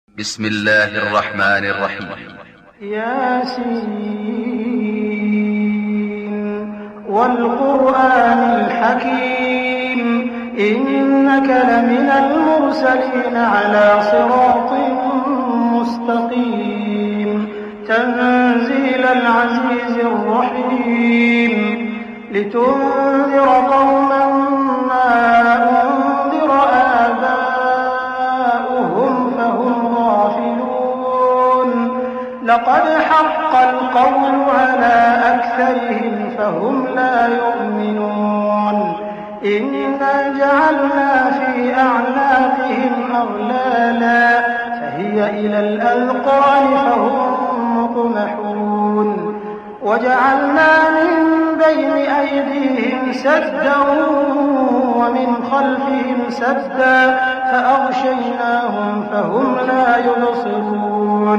بسم الله الرحمن الرحيم. ياسين والقرآن الحكيم إنك لمن المرسلين على صراط مستقيم تنزيل العزيز الرحيم لتنذر قوما ما أنذر آباؤهم فهم غافلون لقد حق القول على أكثرهم فهم لا يؤمنون إنا جعلنا في أعناقهم أغلالا فهي إلى الأذقان فهم مقمحون وجعلنا من بين أيديهم سدا ومن خلفهم سدا فأغشيناهم فهم لا يبصرون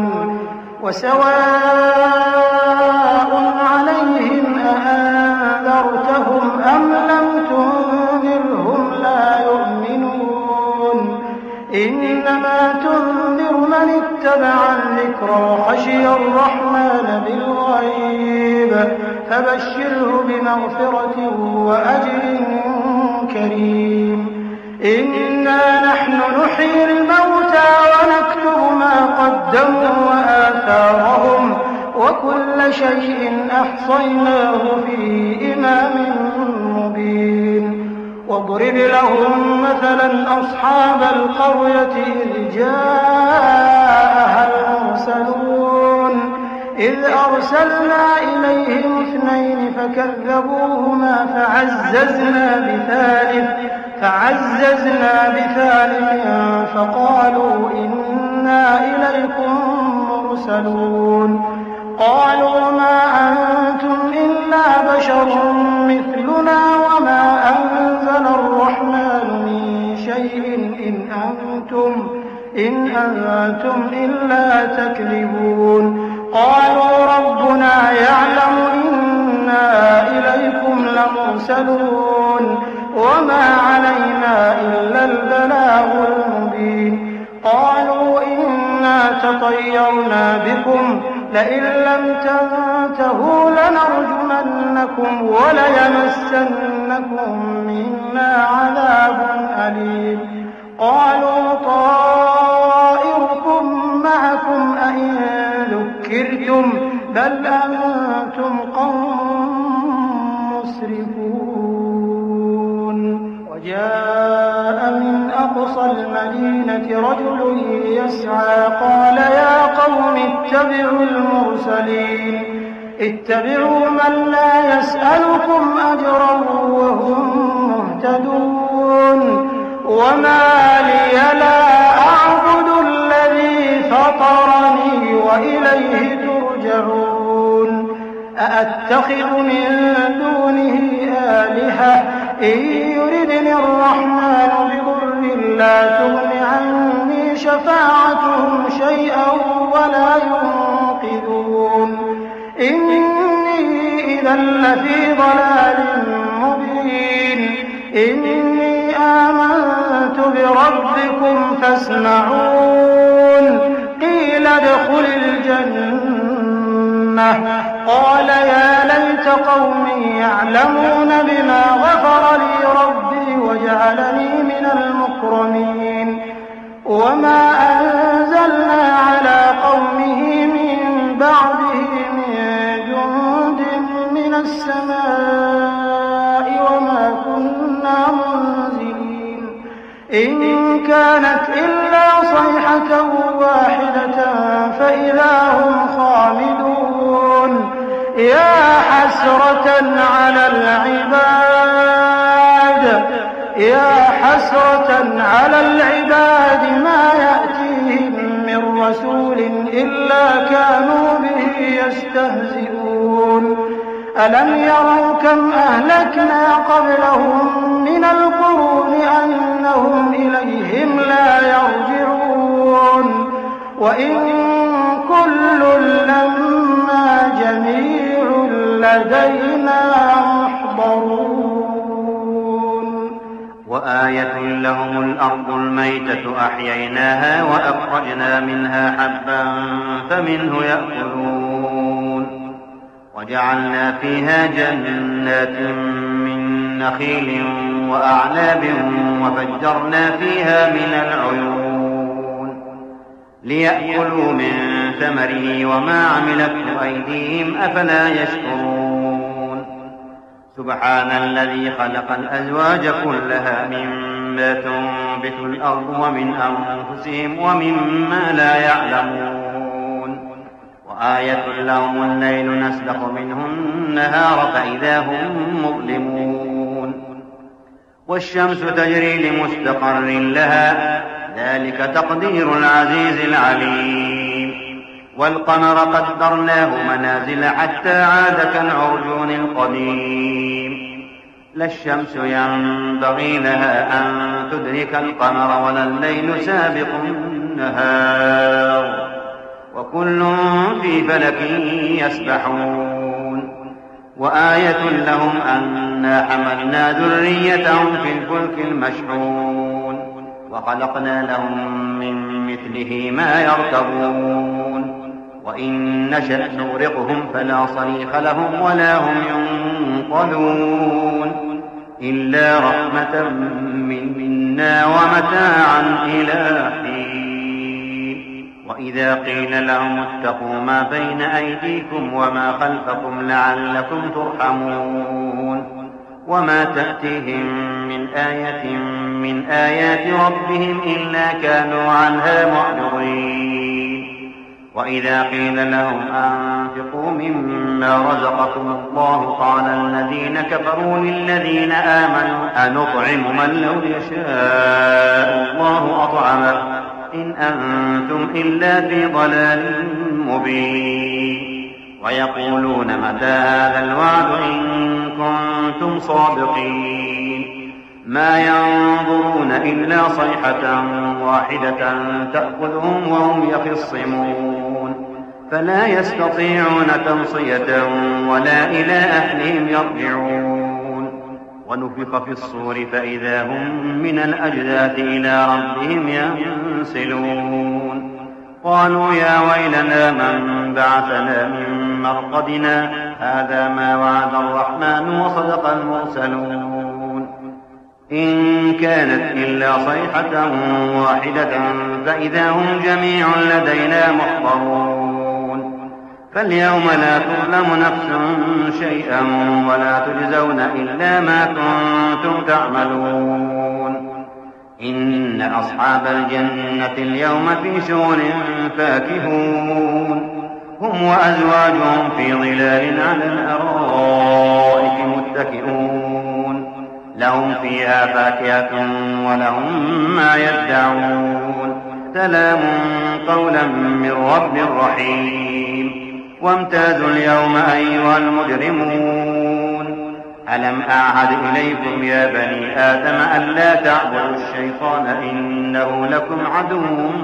وسواء عليهم أأنذرتهم أم لم تنذرهم لا يؤمنون إنما تنذر من اتبع الذكر وخشي الرحمن بالغيب فبشره بمغفرة وأجر كريم إنا نحن نحيي الموتى ونكتب ما قدموا وآثارهم وكل شيء أحصيناه في إمام مبين واضرب لهم مثلا أصحاب القرية إذ جاءها المرسلون إذ أرسلنا إليهم 2 فكذبوهما فعززنا بثالث فقالوا إنا إليكم مرسلون قالوا ما أنتم إلا بشر مثلنا وما أنزل الرحمن من شيء إن أنتم إلا تكذبون قالوا ربنا يعلم إنا إليكم لمرسلون وما علينا إلا البلاغ المبين قالوا إنا تطيرنا بكم لئن لم تنتهوا لنرجمنكم وليمسنكم منا عذاب أليم قالوا طائركم معكم أئن ذكرتم بل أنتم قوم مسرفون وجاء من أقصى المدينة رجل يسعى قال يا قوم اتبعوا من لا يسألكم أجرا وهم مهتدون وما لي لا أعبد الذي فطرني وإليه ترجعون أأتخذ من دونه آلهة إن يردني الرحمن بضر لا تغن عني شفاعتهم شيئا ولا ينقذون إني إذا لفي ضلال مبين إني آمنت بربكم فاسمعون قيل ادخل الجنة قال يا ليت قومي يعلمون بما غفر لي ربي وجعلني من المكرمين وما أنزلنا على قومه من بعده من جند من السماء وما كنا منزلين إن كانت إلا صيحة واحدة فإذا هم خامدون يا حسرة على العباد ما يأتيهم من رسول إلا كانوا به يستهزئون ألم يروا كم أهلكنا قبلهم من القرون أنهم إليهم لا يرجعون وإن كل لما جميع لدينا محضرون وآية لهم الأرض الميتة أحييناها وأخرجنا منها حبا فمنه يأكلون وجعلنا فيها جنات من نخيل وأعناب وفجرنا فيها من العيون ليأكلوا من ثمره وما عملته أيديهم أفلا يشكرون سبحان الذي خلق الأزواج كلها مما تنبت الأرض ومن أنفسهم ومما لا يعلمون وآية لهم الليل نسلخ منه النهار فإذا هم مظلمون والشمس تجري لمستقر لها ذلك تقدير العزيز العليم والقمر قدرناه منازل حتى عاد كالعرجون القديم لا الشمس ينبغي لها أن تدرك القمر ولا الليل سابق النهار وكل في فلك يسبحون وآية لهم أنا حملنا ذريتهم في الفلك المشحون وخلقنا لهم من مثله ما يركبون وإن نشأ نغرقهم فلا صريخ لهم ولا هم ينقذون إلا رحمة منا ومتاعا إلى حين وإذا قيل لهم اتقوا ما بين أيديكم وما خلفكم لعلكم ترحمون وما تأتيهم من آية من آيات ربهم إلا كانوا عنها معرضين وإذا قيل لهم أنفقوا مما رزقكم الله قال الذين كفروا للذين آمنوا أنطعم من لو يشاء الله أطعمه إن أنتم إلا في ضلال مبين ويقولون متى هذا الوعد إن كنتم صادقين ما ينظرون إلا صيحة واحدة تأخذهم وهم يخصمون فلا يستطيعون تنصية ولا إلى أهلهم يرجعون ونفخ في الصور فإذا هم من الأجداث إلى ربهم ينسلون قالوا يا ويلنا من بعثنا من مرقدنا هذا ما وعد الرحمن وصدق المرسلون إن كانت إلا صيحة واحدة فإذا هم جميع لدينا محضرون فاليوم لا تظلم نفس شيئا ولا تجزون إلا ما كنتم تعملون إن أصحاب الجنة اليوم في شغل فاكهون هم وأزواجهم في ظلال على الأرائك متكئون لهم فيها فاكهة ولهم ما يدعون سلام قولا من رب رحيم وامتازوا اليوم أيها المجرمون ألم أعهد إليكم يا بني آدم ألا تعبدوا الشيطان إنه لكم عدو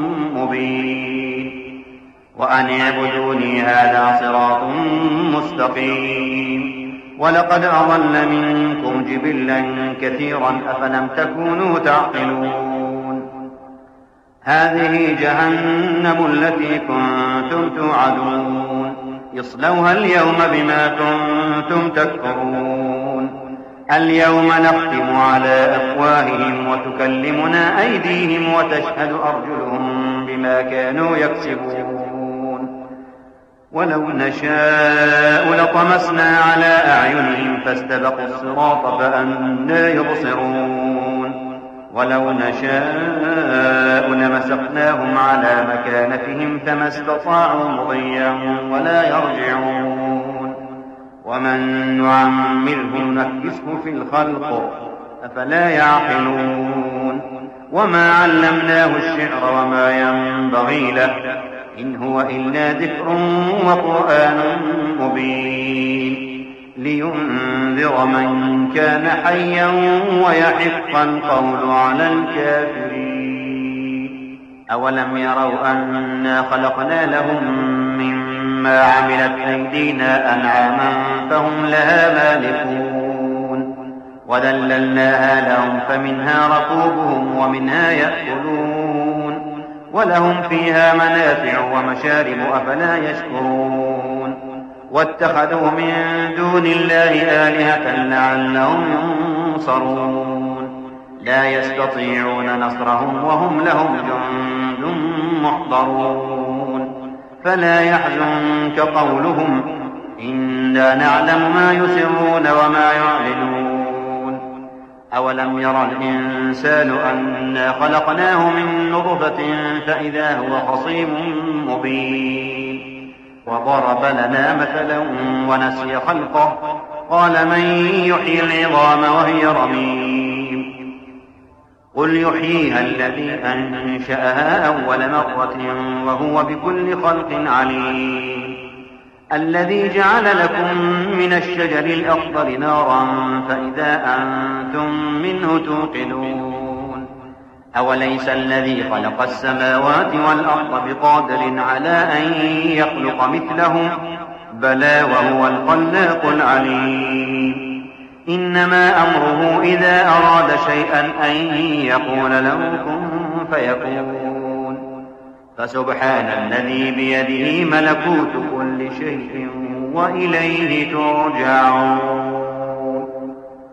مبين وأن اعبدوني هذا صراط مستقيم ولقد أضل منكم جبلا كثيرا أفلم تكونوا تعقلون هذه جهنم التي كنتم توعدون اصلوها اليوم بما كنتم تكفرون اليوم نختم على أفواههم وتكلمنا أيديهم وتشهد أرجلهم بما كانوا يكسبون ولو نشاء لطمسنا على أعينهم فاستبقوا الصراط فأنى يبصرون ولو نشاء لمسخناهم على مكانتهم فما استطاعوا مضيا ولا يرجعون ومن نعمره نكسه في الخلق أفلا يعقلون وما علمناه الشعر وما ينبغي له إن هو إلا ذكر وقرآن مبين لينذر من كان حيا ويحق القول على الكافرين أولم يروا أنا خلقنا لهم مما عملت أيدينا أنعاما فهم لها مالكون وذللناها لهم فمنها ركوبهم ومنها يأكلون ولهم فيها منافع ومشارب أفلا يشكرون واتخذوا من دون الله آلهة لعلهم ينصرون لا يستطيعون نصرهم وهم لهم جند محضرون فلا يحزنك قولهم إنا نعلم ما يسرون وما يعلنون أولم ير الإنسان أنا خلقناه من نطفة فإذا هو خصيم مبين وضرب لنا مثلا ونسي خلقه قال من يحيي العظام وهي رميم قل يحييها الذي أنشأها أول مرة وهو بكل خلق عليم الذي جعل لكم من الشجر الأخضر نارا فإذا أنتم منه توقدون أوليس الذي خلق السماوات والأرض بقادر على أن يخلق مثلهم بلى وهو الخلاق العليم إنما أمره إذا أراد شيئا أن يقول له كن فيكون فسبحان الذي بيده ملكوت كل شيء وإليه ترجعون